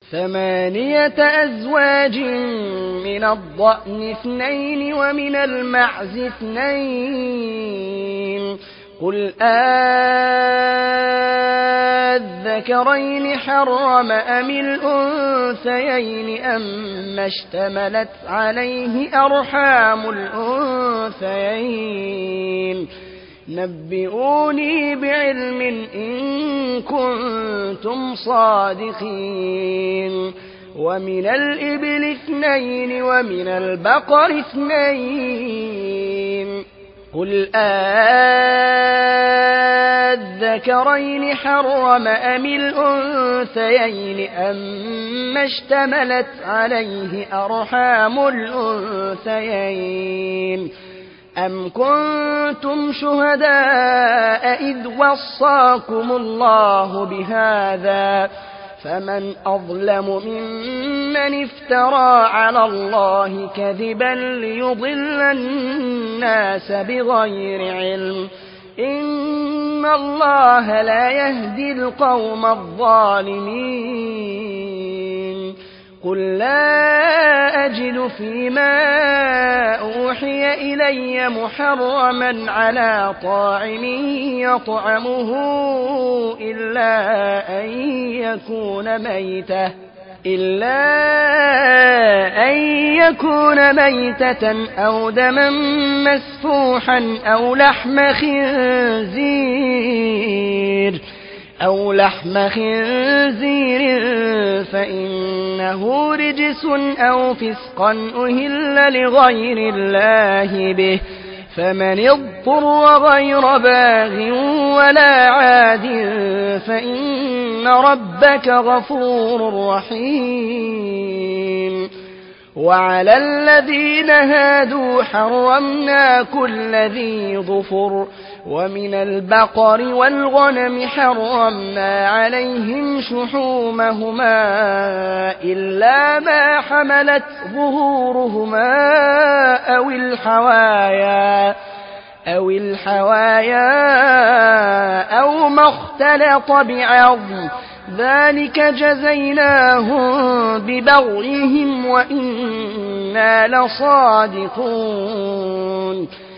8 أزواج من الضأن 2 ومن المعز 2 قل أذكرين حرم أم الأنثيين أما اشتملت عليه أرحام الأنثيين نبئوني بعلم إن كنتم صادقين ومن الإبل 2 ومن البقر 2 قل أذكرين حرم أم الأنثيين أما اشتملت عليه أرحام الأنثيين أم كنتم شهداء إذ وصاكم الله بهذا فمن أظلم ممن افترى على الله كذبا ليضل الناس بغير علم إن الله لا يهدي القوم الظالمين قل لا أجد فيما أوحي إلي محرما على طاعم يطعمه إلا أن يكون ميتة أو دما مسفوحا أو لحم خنزير فإنه رجس أو فسقا أهل لغير الله به فمن اضطر غير باغ ولا عاد فإن ربك غفور رحيم وعلى الذين هادوا حرمنا كل ذي ظفر ومن البقر والغنم حرمنا عليهم شحومهما إلا ما حملت ظهورهما أو الحوايا أو ما اختلط بعظم ذلك جزيناهم ببغيهم وإنا لصادقون